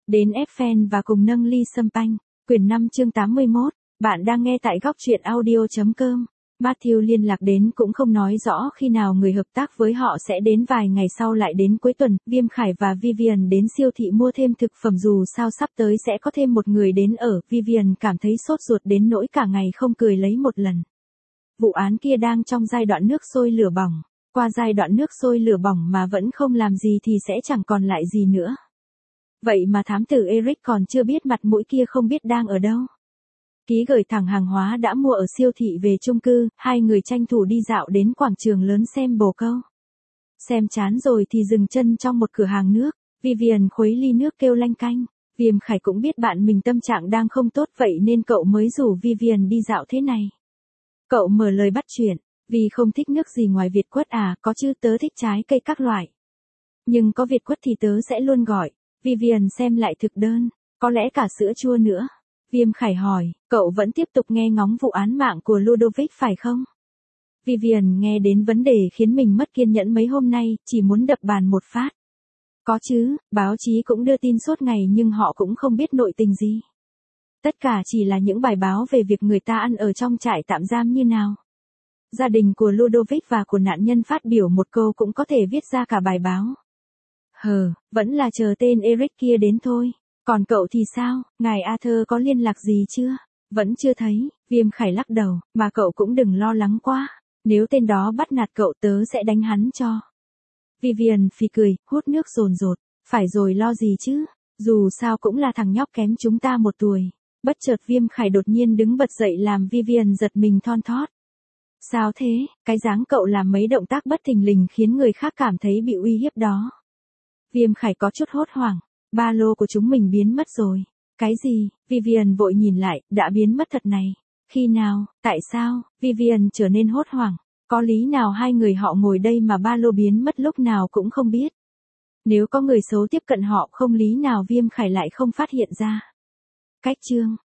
đến Eiffel và cùng nâng ly champagne. Quyển 5 chương 81, bạn đang nghe tại góc truyện audio.com. Matthew liên lạc đến cũng không nói rõ khi nào người hợp tác với họ sẽ đến, vài ngày sau lại đến cuối tuần. Viêm Khải và Vivian đến siêu thị mua thêm thực phẩm, dù sao sắp tới sẽ có thêm một người đến ở. Vivian cảm thấy sốt ruột đến nỗi cả ngày không cười lấy một lần. Vụ án kia đang trong giai đoạn nước sôi lửa bỏng. Qua giai đoạn nước sôi lửa bỏng mà vẫn không làm gì thì sẽ chẳng còn lại gì nữa. Vậy mà thám tử Eric còn chưa biết mặt mũi kia không biết đang ở đâu. Ký gửi thẳng hàng hóa đã mua ở siêu thị về chung cư, hai người tranh thủ đi dạo đến quảng trường lớn xem bồ câu. Xem chán rồi thì dừng chân trong một cửa hàng nước, Vivian khuấy ly nước kêu lanh canh. Viêm Khải cũng biết bạn mình tâm trạng đang không tốt, vậy nên cậu mới rủ Vivian đi dạo thế này. Cậu mở lời bắt chuyện, vì không thích nước gì ngoài Việt quất à? Có chứ, tớ thích trái cây các loại. Nhưng có Việt quất thì tớ sẽ luôn gọi. Vivian xem lại thực đơn, có lẽ cả sữa chua nữa. Viêm Khải hỏi, cậu vẫn tiếp tục nghe ngóng vụ án mạng của Ludovic phải không? Vivian nghe đến vấn đề khiến mình mất kiên nhẫn mấy hôm nay, chỉ muốn đập bàn một phát. Có chứ, báo chí cũng đưa tin suốt ngày nhưng họ cũng không biết nội tình gì. Tất cả chỉ là những bài báo về việc người ta ăn ở trong trại tạm giam như nào. Gia đình của Ludovic và của nạn nhân phát biểu một câu cũng có thể viết ra cả bài báo. Vẫn là chờ tên Eric kia đến thôi. Còn cậu thì sao, ngài Arthur có liên lạc gì chưa? Vẫn chưa thấy. Viêm Khải lắc đầu, mà cậu cũng đừng lo lắng quá. Nếu tên đó bắt nạt cậu tớ sẽ đánh hắn cho. Vivian phì cười, hút nước dồn dột. Phải rồi, lo gì chứ, dù sao cũng là thằng nhóc kém chúng ta một tuổi. Bất chợt Viêm Khải đột nhiên đứng bật dậy làm Vivian giật mình thon thót. Sao thế? Cái dáng cậu làm mấy động tác bất thình lình khiến người khác cảm thấy bị uy hiếp đó. Viêm Khải có chút hốt hoảng. Ba lô của chúng mình biến mất rồi. Cái gì? Vivian vội nhìn lại, đã biến mất thật này. Khi nào? Tại sao? Vivian trở nên hốt hoảng. Có lý nào hai người họ ngồi đây mà ba lô biến mất lúc nào cũng không biết? Nếu có người xấu tiếp cận họ, không lý nào Viêm Khải lại không phát hiện ra. Cách chương